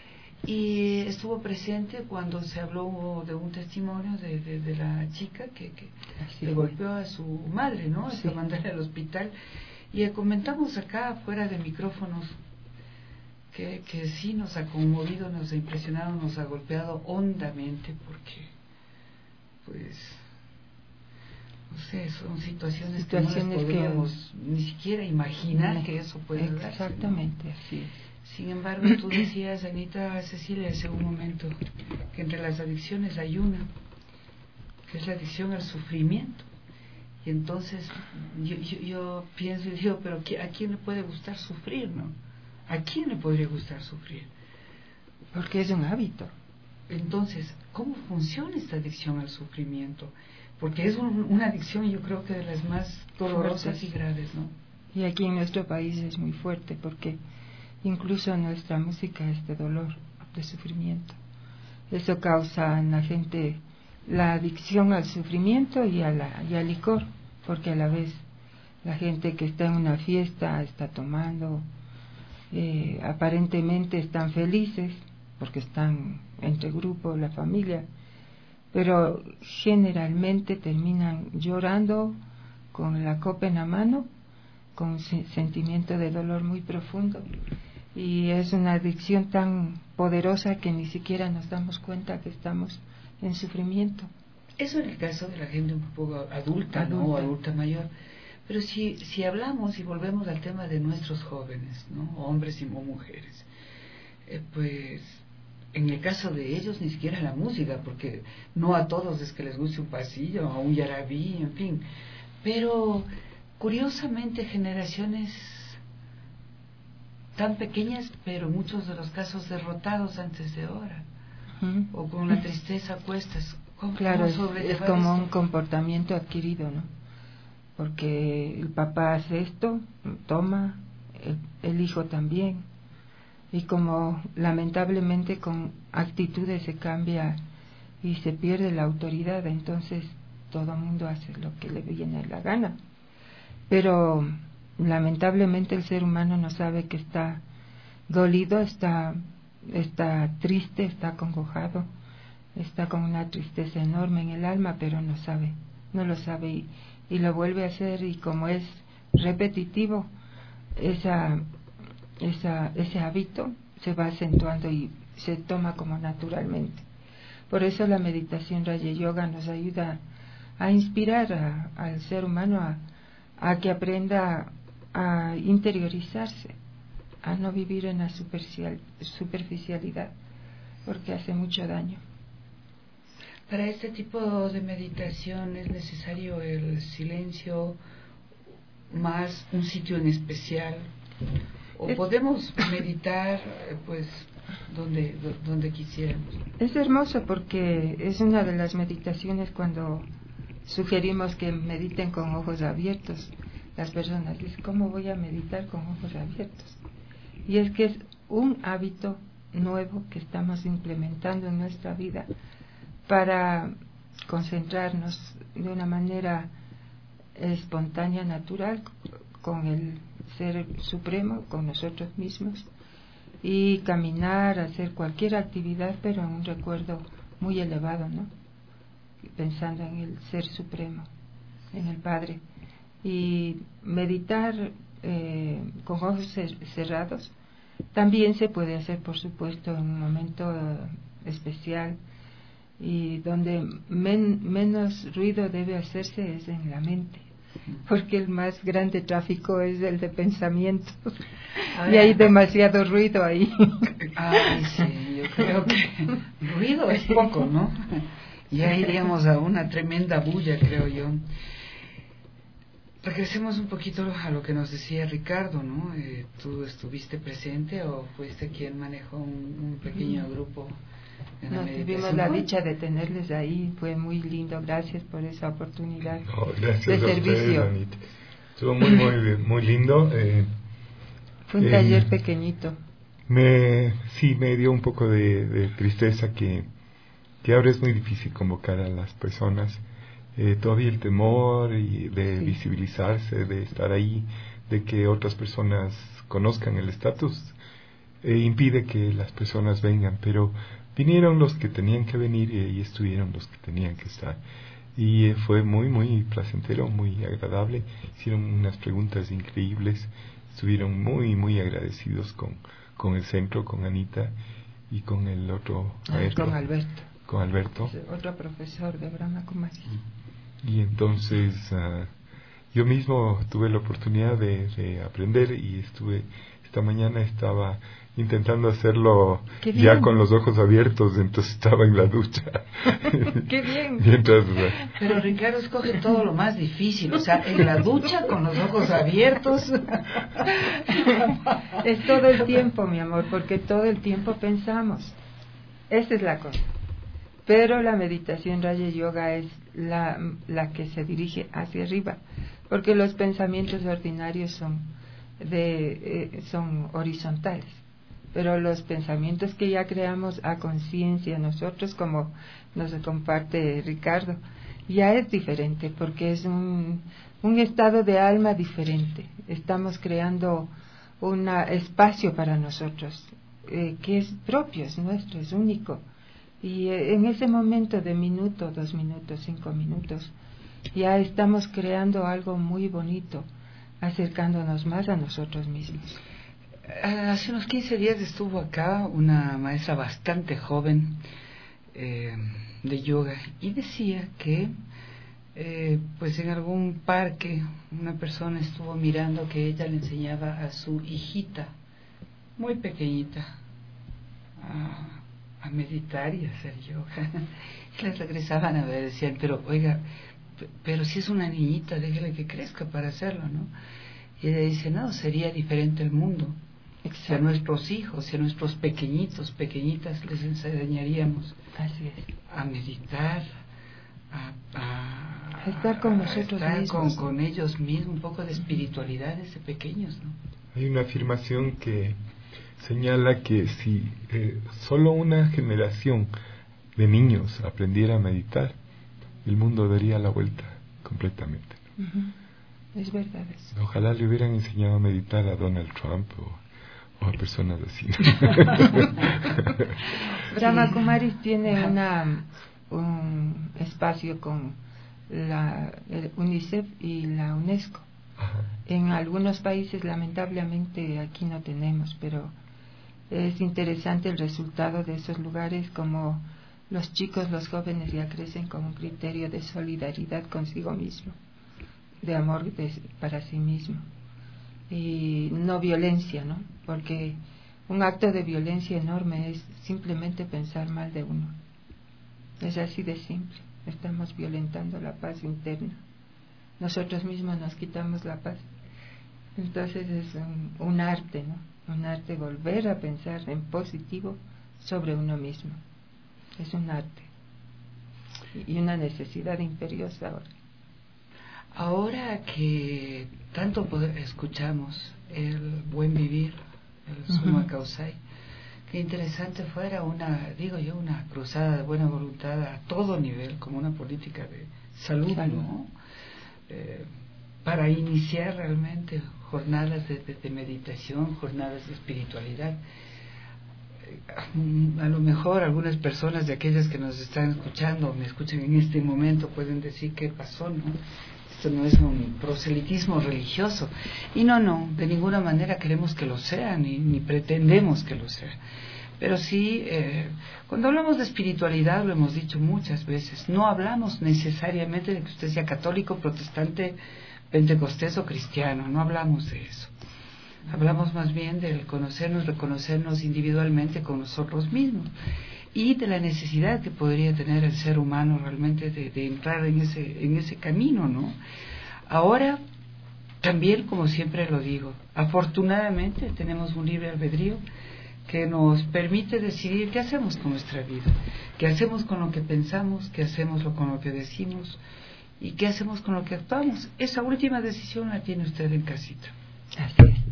Y estuvo presente cuando se habló de un testimonio de, de, de la chica que, que le golpeó a su madre, ¿no?, hasta sí. mandarle al hospital. Y comentamos acá, fuera de micrófonos, que, que sí nos ha conmovido, nos ha impresionado, nos ha golpeado hondamente, porque, pues, no sé, son situaciones, situaciones que no podríamos que... ni siquiera imaginar no, que eso puede darse. Exactamente, ¿no? Así es. Sin embargo, tú decías, Anita Cecilia, hace un momento, que entre las adicciones hay una, que es la adicción al sufrimiento. Y entonces yo, yo, yo pienso y digo, pero ¿a quién le puede gustar sufrir, no? ¿A quién le podría gustar sufrir? Porque es un hábito. Entonces, ¿cómo funciona esta adicción al sufrimiento? Porque es un, una adicción, yo creo que de las más dolorosas y graves, ¿no? Y aquí en nuestro país es muy fuerte, porque incluso nuestra música es de dolor, de sufrimiento. Eso causa en la gente la adicción al sufrimiento y, a la, y al licor, porque a la vez la gente que está en una fiesta está tomando, eh, aparentemente están felices porque están entre grupo, la familia, pero generalmente terminan llorando con la copa en la mano, con un sentimiento de dolor muy profundo, y es una adicción tan poderosa que ni siquiera nos damos cuenta que estamos en sufrimiento. Eso en el caso de la gente un poco adulta, adulta. ¿no? O adulta mayor. Pero si, si hablamos y volvemos al tema de nuestros jóvenes, ¿no?, hombres y mujeres, eh, pues en el caso de ellos ni siquiera la música, porque no a todos es que les guste un pasillo o un yarabí, en fin. Pero curiosamente generaciones tan pequeñas, pero muchos de los casos derrotados antes de hora, uh-huh. o con la tristeza a cuestas. ¿Cómo, claro, cómo es, es como esto? Un comportamiento adquirido, ¿no? Porque el papá hace esto, toma, el, el hijo también, y como lamentablemente con actitudes se cambia y se pierde la autoridad, entonces todo el mundo hace lo que le viene la gana. Pero lamentablemente el ser humano no sabe que está dolido, está, está triste, está acongojado, está con una tristeza enorme en el alma, pero no sabe, no lo sabe y, y lo vuelve a hacer, y como es repetitivo, esa, esa, ese hábito se va acentuando y se toma como naturalmente. Por eso la meditación Raja Yoga nos ayuda a inspirar a, al ser humano a, a que aprenda a interiorizarse, a no vivir en la superficial, superficialidad, porque hace mucho daño. Para este tipo de meditación es necesario el silencio, más un sitio en especial, o podemos meditar pues donde, donde quisiéramos. Es hermoso porque es una de las meditaciones cuando sugerimos que mediten con ojos abiertos. Las personas dicen, ¿cómo voy a meditar con ojos abiertos? Y es que es un hábito nuevo que estamos implementando en nuestra vida para concentrarnos de una manera espontánea, natural, con el Ser Supremo, con nosotros mismos, y caminar, hacer cualquier actividad, pero en un recuerdo muy elevado, ¿no? Pensando en el Ser Supremo, en el Padre. Y meditar eh, con ojos cerrados también se puede hacer, por supuesto, en un momento uh, especial, y donde men, menos ruido debe hacerse es en la mente, porque el más grande tráfico es el de pensamientos. Ahora, y hay demasiado ruido ahí. Ay, sí, yo creo que ruido es poco, ¿no? Ya iríamos a una tremenda bulla, creo yo. Regresemos un poquito a lo que nos decía Ricardo, ¿no? Eh, ¿Tú estuviste presente o fuiste quien manejó un, un pequeño grupo? Nos tuvimos la dicha de tenerles ahí, fue muy lindo, gracias por esa oportunidad no, gracias de a servicio. Ustedes, estuvo muy, muy, muy lindo. Eh, fue un eh, taller pequeñito. Me, sí, me dio un poco de, de tristeza que, que ahora es muy difícil convocar a las personas. Eh, todavía el temor y de sí. visibilizarse, de estar ahí, de que otras personas conozcan el estatus, eh, impide que las personas vengan, pero vinieron los que tenían que venir y ahí estuvieron los que tenían que estar. Y eh, fue muy, muy placentero, muy agradable. Hicieron unas preguntas increíbles. Estuvieron muy, muy agradecidos con, con el centro, con Anita y con el otro maestro. Con Alberto. Con Alberto. Otro profesor de Brahma Kumari. Y entonces uh, yo mismo tuve la oportunidad de, de aprender y estuve, esta mañana estaba intentando hacerlo ya con los ojos abiertos, entonces estaba en la ducha. ¡Qué bien! Mientras, pero Ricardo escoge todo lo más difícil, o sea, en la ducha con los ojos abiertos. Es todo el tiempo, mi amor, porque todo el tiempo pensamos. Esa es la cosa. Pero la meditación Raja Yoga es la, la que se dirige hacia arriba, porque los pensamientos ordinarios son, de, eh, son horizontales. Pero los pensamientos que ya creamos a conciencia nosotros, como nos comparte Ricardo, ya es diferente, porque es un, un estado de alma diferente. Estamos creando un espacio para nosotros, eh, que es propio, es nuestro, es único. Y eh, en ese momento de minuto, dos minutos, cinco minutos, ya estamos creando algo muy bonito, acercándonos más a nosotros mismos. Hace unos quince días estuvo acá una maestra bastante joven eh, de yoga y decía que eh, pues en algún parque una persona estuvo mirando que ella le enseñaba a su hijita muy pequeñita a, a meditar y a hacer yoga. Les regresaban a ver, decían, pero oiga, pero si es una niñita, déjele que crezca para hacerlo, ¿no? Y ella dice, no, sería diferente el mundo. Exacto. Si a nuestros hijos, si a nuestros pequeñitos, pequeñitas les enseñaríamos Así es. a meditar, a, a, a estar con nosotros a estar mismos, con, con ellos mismos, un poco de espiritualidad desde pequeños, ¿no? Hay una afirmación que señala que si eh, solo una generación de niños aprendiera a meditar, el mundo daría la vuelta completamente. Uh-huh. Es verdad eso. Ojalá le hubieran enseñado a meditar a Donald Trump o o a personas así. Brahma Kumaris tiene una un espacio con la el UNICEF y la UNESCO. Ajá. En algunos países lamentablemente aquí no tenemos, pero es interesante el resultado de esos lugares, como los chicos, los jóvenes ya crecen con un criterio de solidaridad consigo mismo, de amor de, para sí mismo. Y no violencia, ¿no? Porque un acto de violencia enorme es simplemente pensar mal de uno. Es así de simple. Estamos violentando la paz interna. Nosotros mismos nos quitamos la paz. Entonces es un, un arte, ¿no? un arte volver a pensar en positivo sobre uno mismo. Es un arte y una necesidad imperiosa ahora. Ahora que tanto poder, escuchamos el buen vivir, el summa Uh-huh. causai, qué interesante fuera una, digo yo, una cruzada de buena voluntad a todo nivel, como una política de salud, Salud. ¿no? Eh, para iniciar realmente jornadas de, de, de meditación, jornadas de espiritualidad. Eh, a lo mejor algunas personas de aquellas que nos están escuchando, me escuchan en este momento, pueden decir qué pasó, ¿no? Esto no es un proselitismo religioso. Y no, no, de ninguna manera queremos que lo sea, ni, ni pretendemos que lo sea. Pero sí, eh, cuando hablamos de espiritualidad, lo hemos dicho muchas veces, no hablamos necesariamente de que usted sea católico, protestante, pentecostés o cristiano, no hablamos de eso. Hablamos más bien del conocernos, reconocernos individualmente con nosotros mismos y de la necesidad que podría tener el ser humano realmente de, de entrar en ese, en ese camino, ¿no? Ahora, también, como siempre lo digo, afortunadamente tenemos un libre albedrío que nos permite decidir qué hacemos con nuestra vida, qué hacemos con lo que pensamos, qué hacemos con lo que decimos y qué hacemos con lo que actuamos. Esa última decisión la tiene usted en casita. Así es.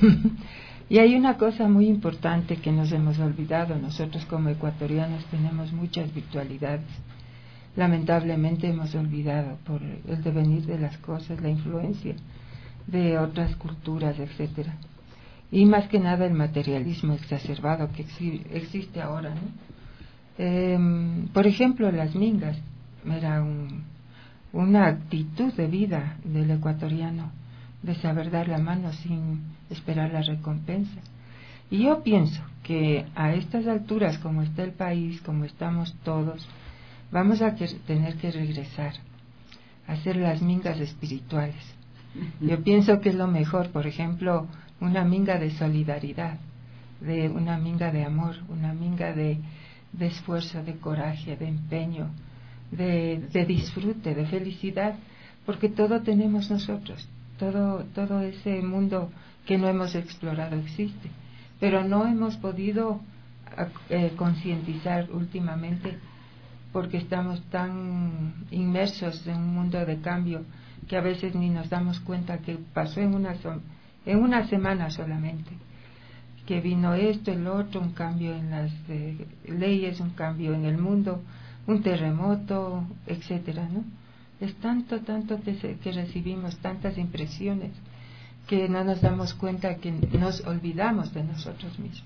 Y hay una cosa muy importante que nos hemos olvidado. Nosotros como ecuatorianos tenemos muchas virtualidades. Lamentablemente hemos olvidado por el devenir de las cosas, la influencia de otras culturas, etcétera. Y más que nada el materialismo exacerbado que exi- existe ahora, ¿no? Eh, por ejemplo, las mingas era un, una actitud de vida del ecuatoriano, de saber dar la mano sin esperar la recompensa. Y yo pienso que a estas alturas, como está el país, como estamos todos, vamos a que, tener que regresar a hacer las mingas espirituales. Yo pienso que es lo mejor, por ejemplo, una minga de solidaridad, de una minga de amor, una minga de, de esfuerzo, de coraje, de empeño, de, de disfrute, de felicidad, porque todo tenemos nosotros. Todo, todo ese mundo que no hemos explorado existe, pero no hemos podido eh, concientizar últimamente porque estamos tan inmersos en un mundo de cambio que a veces ni nos damos cuenta que pasó en una, so- en una semana solamente, que vino esto, el otro, un cambio en las eh, leyes, un cambio en el mundo, un terremoto, etcétera, ¿no? Es tanto, tanto que, se, que recibimos, tantas impresiones, que no nos damos cuenta que nos olvidamos de nosotros mismos.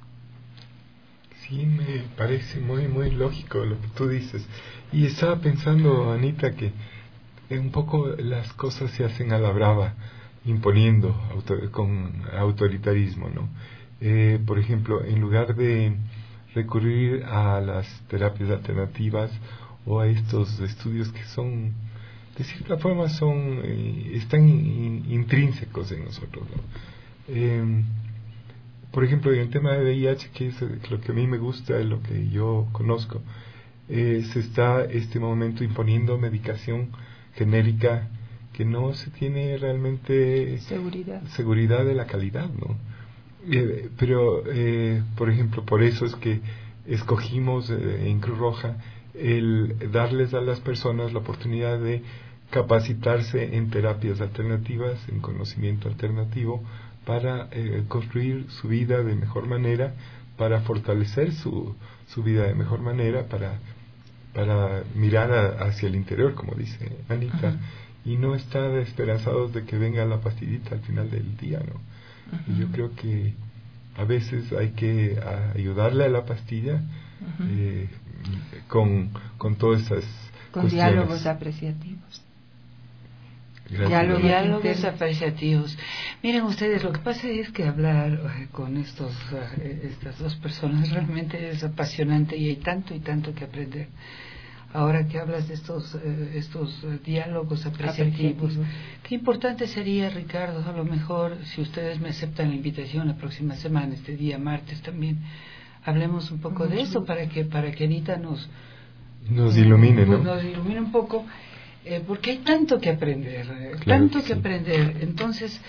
Sí, me parece muy, muy lógico lo que tú dices. Y estaba pensando, Anita, que un poco las cosas se hacen a la brava, imponiendo auto, con autoritarismo, ¿no? Eh, por ejemplo, en lugar de recurrir a las terapias alternativas o a estos estudios que son, de cierta forma, son eh, están in, intrínsecos en nosotros, ¿no? Eh, por ejemplo, en el tema de V I H, que es lo que a mí me gusta, lo que yo conozco, eh, se está este momento imponiendo medicación genérica que no se tiene realmente seguridad, seguridad de la calidad, ¿no? Eh, pero, eh, por ejemplo, por eso es que escogimos eh, en Cruz Roja el darles a las personas la oportunidad de capacitarse en terapias alternativas, en conocimiento alternativo, para eh, construir su vida de mejor manera, para fortalecer su, su vida de mejor manera, para, para mirar a, hacia el interior, como dice Anita, uh-huh. y no estar esperanzados de que venga la pastillita al final del día, ¿no? Uh-huh. Y yo creo que a veces hay que a, ayudarle a la pastilla uh-huh. eh, con, con todas esas con cuestiones. diálogos apreciativos. Diálogos, diálogos apreciativos. Miren ustedes, lo que pasa es que hablar eh, con estos eh, estas dos personas realmente es apasionante y hay tanto y tanto que aprender. Ahora que hablas de estos eh, estos eh, diálogos apreciativos, apreciativos, qué importante sería, Ricardo, a lo mejor si ustedes me aceptan la invitación la próxima semana, este día martes también, hablemos un poco de eso para que para que Anita nos nos ilumine, ¿no? Nos ilumine un poco. Eh, porque hay tanto que aprender, eh, claro tanto que, que sí. aprender. Entonces,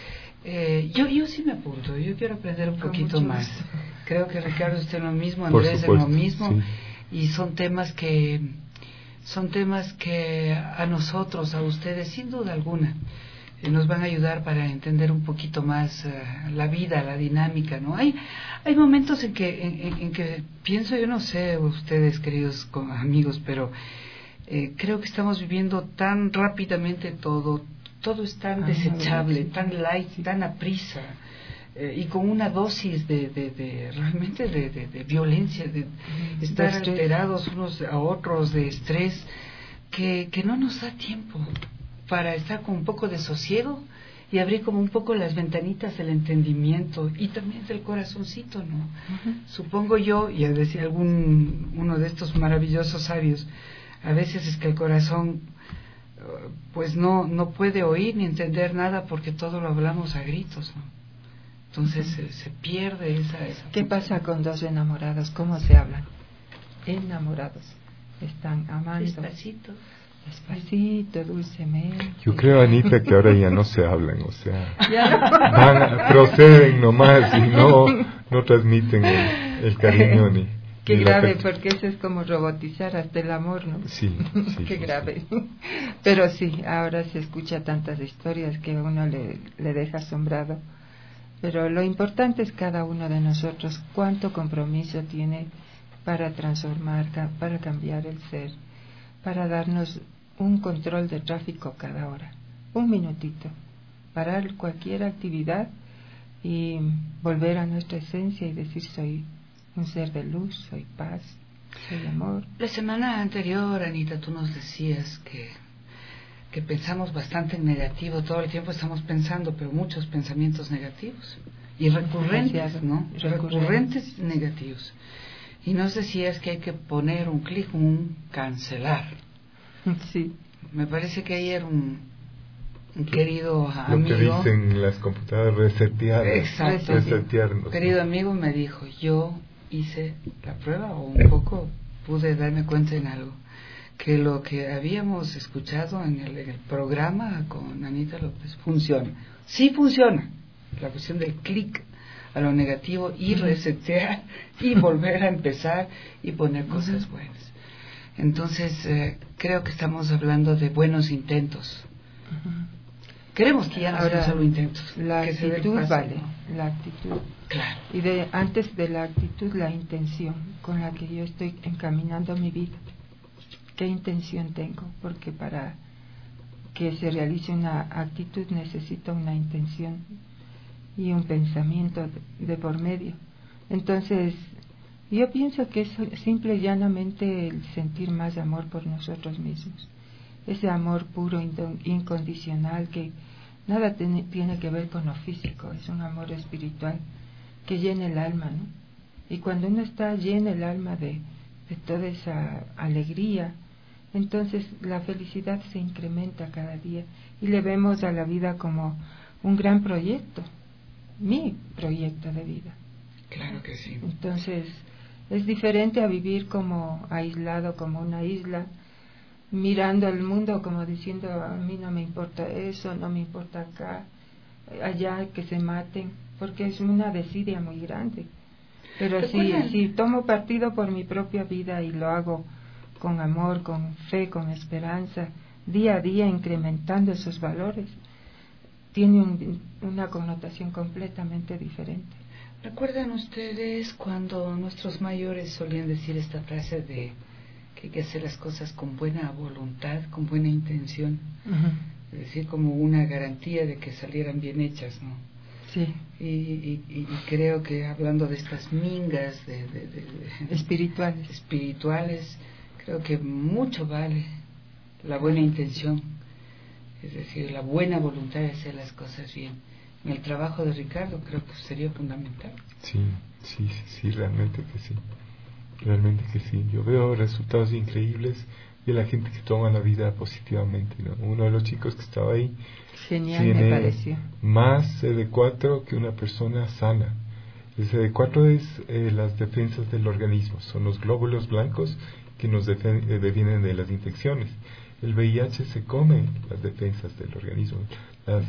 Eh, yo, yo sí me apunto, yo quiero aprender un Con poquito mucho más. gusto. Creo que Ricardo está en lo mismo, Por Andrés en supuesto, lo mismo, sí. y son temas que son temas que a nosotros, a ustedes, sin duda alguna, eh, nos van a ayudar para entender un poquito más uh, la vida, la dinámica, ¿no? Hay hay momentos en que en, en, en que pienso, yo no sé ustedes, queridos con, amigos, pero eh, creo que estamos viviendo tan rápidamente todo, todo es tan Ah, desechable, sí. tan light, Sí. tan aprisa. Eh, y con una dosis de, de, de realmente de, de, de violencia, de Mm, estar de estrés. alterados unos a otros, de estrés, que, que no nos da tiempo para estar con un poco de sosiego y abrir como un poco las ventanitas del entendimiento y también del corazoncito, ¿no? Ujú. Supongo yo, y a decir algún uno de estos maravillosos sabios, a veces es que el corazón eh, pues no, no puede oír ni entender nada porque todo lo hablamos a gritos, ¿no? Entonces se, se pierde esa, esa ¿Qué función. pasa con dos enamorados? ¿Cómo se hablan? Enamorados. Están amando. Despacito. Despacito, dulcemente. Yo creo, Anita, que ahora ya no se hablan, o sea, Ya no. van a- proceden nomás y no, no transmiten el, el cariño ni... Qué ni el grave, afecto. porque eso es como robotizar hasta el amor, ¿no? Sí, sí, Qué sí, grave. Pero sí, ahora se escucha tantas historias que a uno le, le deja asombrado. Pero lo importante es cada uno de nosotros, cuánto compromiso tiene para transformar, ca- para cambiar el ser, para darnos un control de tráfico cada hora, un minutito, parar cualquier actividad y volver a nuestra esencia y decir soy un ser de luz, soy paz, soy amor. La semana anterior, Anita, tú nos decías que, que pensamos bastante en negativo, todo el tiempo estamos pensando, pero muchos pensamientos negativos y recurrentes, Demasiado. ¿no? Recurrentes. Recurrentes negativos. Y nos decías que hay que poner un clic, un cancelar. Sí. Me parece que ayer un, un querido Lo amigo, que dicen las computadoras, resetear, Exacto. resetearnos. un querido amigo me dijo, yo hice la prueba o un poco pude darme cuenta en algo, que lo que habíamos escuchado en el, en el programa con Anita López funciona, sí funciona, la cuestión del clic a lo negativo y resetear y volver a empezar y poner cosas buenas. Entonces eh, creo que estamos hablando de buenos intentos. Queremos que ya no Ahora, sean solo intentos, la que se dé el actitud paso, vale, ¿no? la actitud. Claro. Y de antes de la actitud, la intención con la que yo estoy encaminando mi vida. ¿Qué intención tengo? Porque para que se realice una actitud necesita una intención y un pensamiento de, de por medio. Entonces, yo pienso que es simple y llanamente el sentir más amor por nosotros mismos. Ese amor puro, incondicional, que nada tiene, tiene que ver con lo físico, es un amor espiritual que llena el alma, ¿no? Y cuando uno está lleno el alma de, de toda esa alegría, entonces la felicidad se incrementa cada día y le vemos a la vida como un gran proyecto, mi proyecto de vida. Claro que sí. Entonces es diferente a vivir como aislado, como una isla, mirando al mundo como diciendo a mí no me importa eso, no me importa acá, allá que se maten, porque es una desidia muy grande. Pero si, si tomo partido por mi propia vida y lo hago con amor, con fe, con esperanza, día a día incrementando esos valores, tiene un, una connotación completamente diferente. ¿Recuerdan ustedes cuando nuestros mayores solían decir esta frase de que hay que hacer las cosas con buena voluntad, con buena intención? Uh-huh. Es decir, como una garantía de que salieran bien hechas, ¿no? Sí. Y, y, y creo que hablando de estas mingas de, de, de, de espirituales. espirituales, creo que mucho vale la buena intención, es decir, la buena voluntad de hacer las cosas bien. En el trabajo de Ricardo creo que sería fundamental. Sí, sí, sí, sí, realmente que sí. Realmente que sí. Yo veo resultados increíbles de la gente que toma la vida positivamente, ¿no? Uno de los chicos que estaba ahí Genial, tiene me pareció. más C D cuatro que una persona sana. El C D cuatro es eh, las defensas del organismo, son los glóbulos blancos que nos defen- eh, devienen de las infecciones. El V I H se come las defensas del organismo, las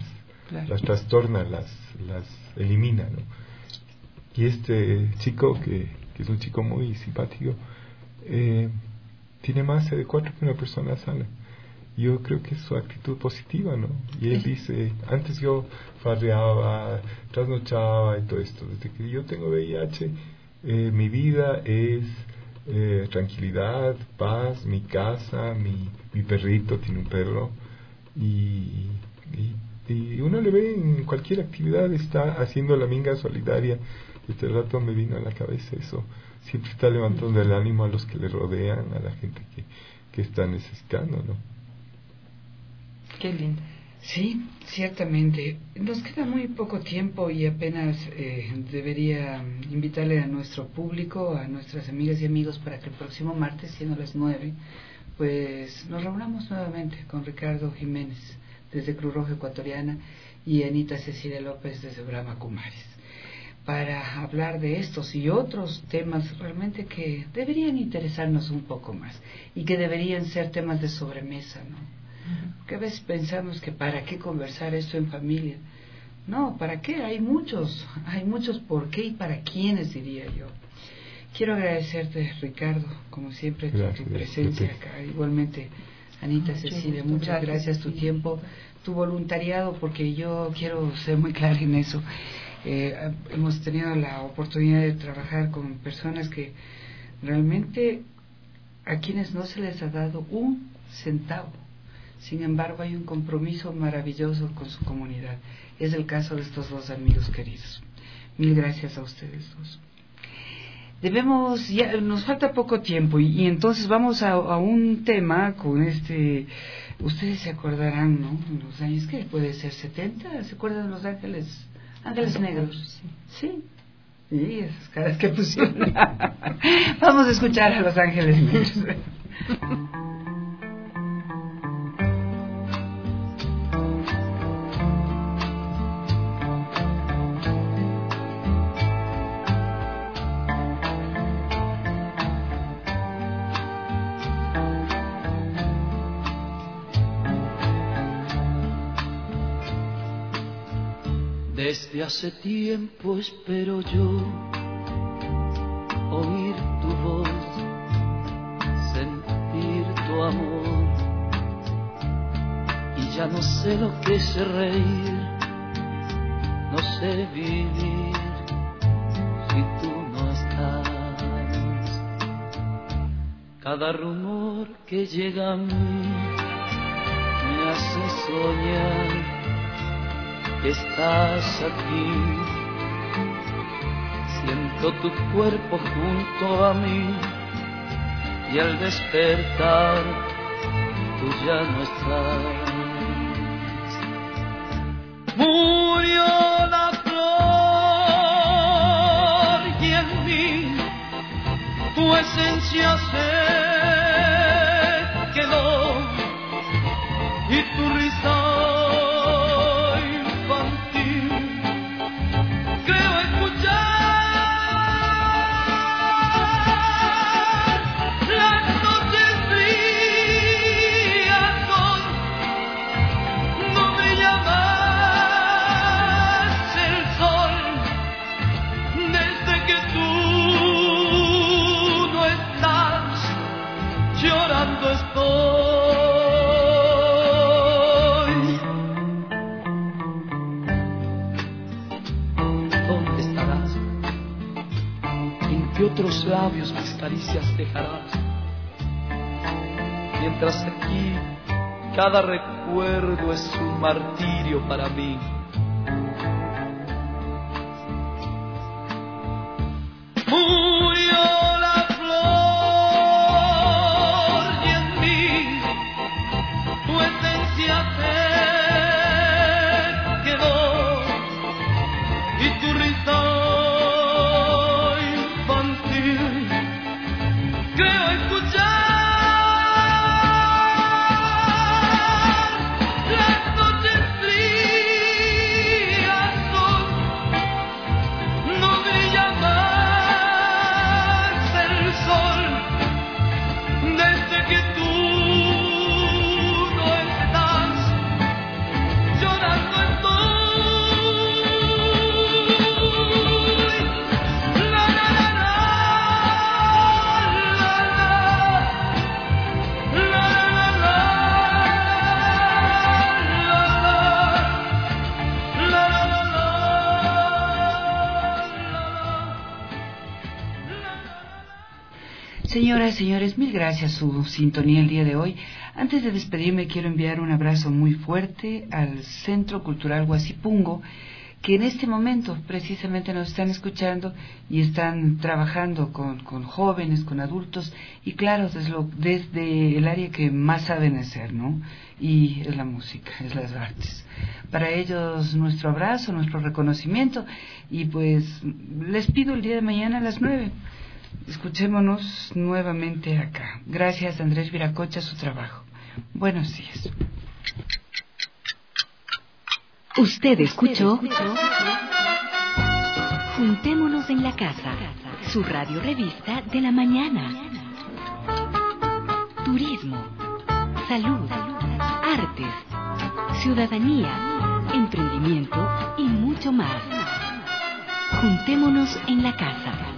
claro. las trastorna, las, las elimina, ¿no? Y este chico, que, que es un chico muy simpático, eh, tiene más adecuado que una persona sana. Yo creo que es su actitud positiva, ¿no? Y él dice, antes yo farreaba, trasnochaba y todo esto. Desde que yo tengo V I H, eh, mi vida es eh, tranquilidad, paz, mi casa, mi, mi perrito, tiene un perro. Y, y, y uno le ve en cualquier actividad, está haciendo la minga solidaria. Este rato me vino a la cabeza eso. Siempre está levantando el ánimo a los que le rodean, a la gente que, que está necesitando, ¿no? Qué lindo. Sí, ciertamente. Nos queda muy poco tiempo y apenas eh, debería invitarle a nuestro público, a nuestras amigas y amigos, para que el próximo martes, siendo las nueve, pues nos reunamos nuevamente con Ricardo Jiménez desde Cruz Roja Ecuatoriana y Anita Cecilia López desde Brahma Kumaris, para hablar de estos y otros temas realmente que deberían interesarnos un poco más y que deberían ser temas de sobremesa, ¿no? Porque a veces pensamos que para qué conversar esto en familia. No, ¿para qué? Hay muchos, hay muchos por qué y para quiénes, diría yo. Quiero agradecerte, Ricardo, como siempre, gracias, tu presencia gracias. acá. Igualmente, Anita Mucho Cecilia, gusto. muchas gracias, Gracias, tu sí. tiempo, tu voluntariado, porque yo quiero ser muy clara en eso. Eh, hemos tenido la oportunidad de trabajar con personas que realmente a quienes no se les ha dado un centavo. Sin embargo, hay un compromiso maravilloso con su comunidad. Es el caso de estos dos amigos queridos. Mil gracias a ustedes dos. Debemos, ya nos falta poco tiempo y, y entonces vamos a, a un tema con este, ustedes se acordarán, ¿no? En los años, ¿qué? Puede ser setenta, ¿se acuerdan de los ángeles? Ángeles Negros. Sí. Sí, esas caras que pusieron. Vamos a escuchar a los Ángeles Negros. Desde hace tiempo espero yo oír tu voz, sentir tu amor, y ya no sé lo que es reír, no sé vivir si tú no estás. Cada rumor que llega a mí me hace soñar que estás aquí. Siento tu cuerpo junto a mí y al despertar tú ya no estás. Murió la flor y en mí tu esencia se quedó y tu risa otros labios mis caricias dejarás, mientras aquí cada recuerdo es un martirio para mí. Murió la flor y en mí tu esencia se quedó y tu risa creo escuchar las noches frías. Señoras, señores, mil gracias su sintonía el día de hoy. Antes de despedirme, quiero enviar un abrazo muy fuerte al Centro Cultural Huasipungo, que en este momento precisamente nos están escuchando y están trabajando con, con jóvenes, con adultos, y claro, desde, lo, desde el área que más saben hacer, ¿no? Y es la música, es las artes. Para ellos nuestro abrazo, nuestro reconocimiento, y pues les pido el día de mañana a las nueve. Escuchémonos nuevamente acá. Gracias, Andrés Viracocha, su trabajo. Buenos días. Usted escuchó Juntémonos en la Casa, su radio revista de la mañana. Turismo, salud, artes, ciudadanía, emprendimiento y mucho más. Juntémonos en la Casa.